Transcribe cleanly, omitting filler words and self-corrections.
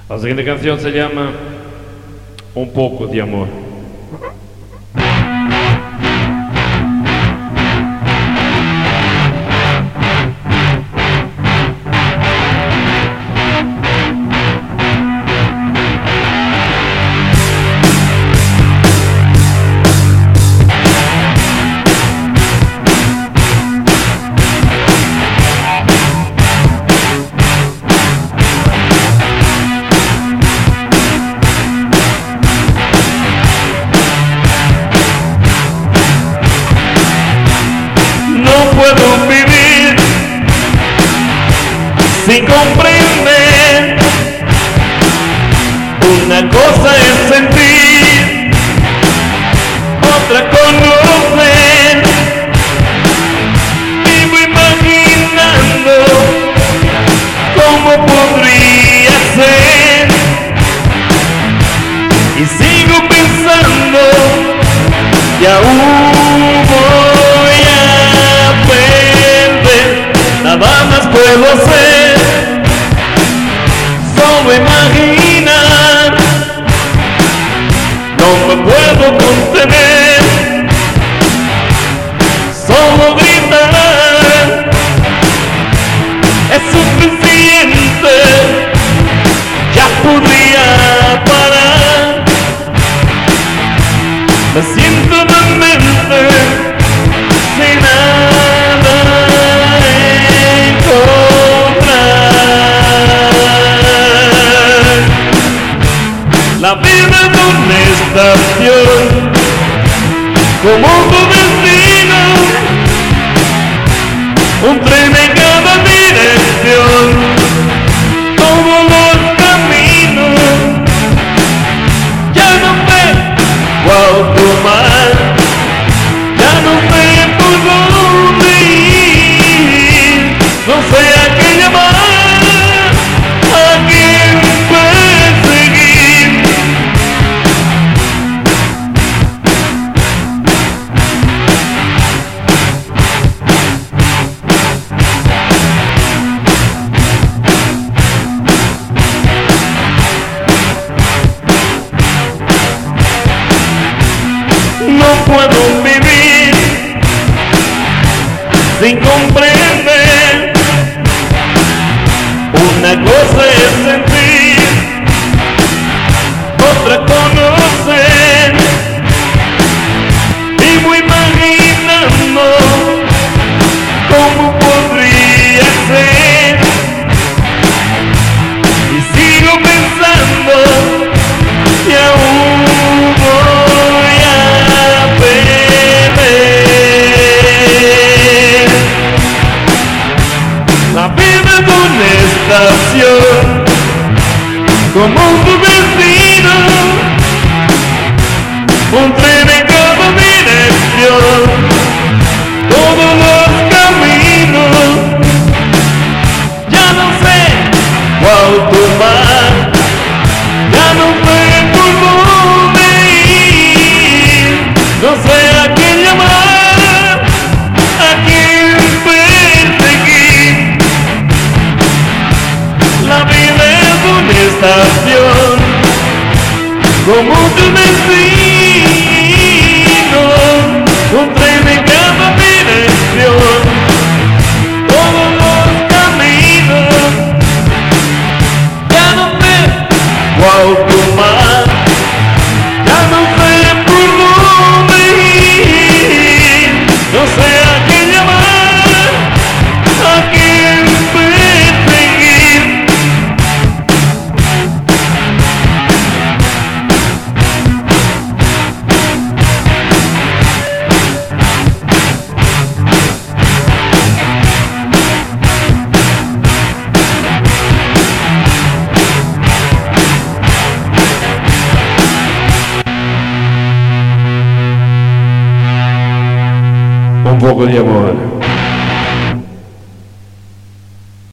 La siguiente canción se llama Un poco de amor. Puedo vivir sin comprender. Una cosa es sentir, otra conocer. Vivo imaginando cómo podría ser y sigo pensando y aún voy a perder. Nada más puedo hacer, solo imaginar. No me puedo contener, solo gritar. Es suficiente, ya podría parar. Me siento demente, sin nada encontrar. La vida es una estación, como tu destino, un tren en cada dirección, todos los caminos. Ya no sé cuál tomar, ya no sé por dónde ir, no sé a qué llamar, a quién perseguir. No puedo vivir sin comprender. Una cosa es sentir, otra conocer. Vivo imaginando cómo podría ser y sigo pensando y aún voy a perder. La vida es una estación, como tu vecino, un tren en cada dirección, todos los caminos. Ya no sé cuál tomar, ya no sé por dónde ir, no sé a quién llamar, a quién perseguir. La vida es una estación, como tu destino, un tren en cada dirección, todos los caminos. Ya no sé cuál tomar, ya no sé por dónde ir, no sé a quién llamar, a quién perseguir. Un poco de amor.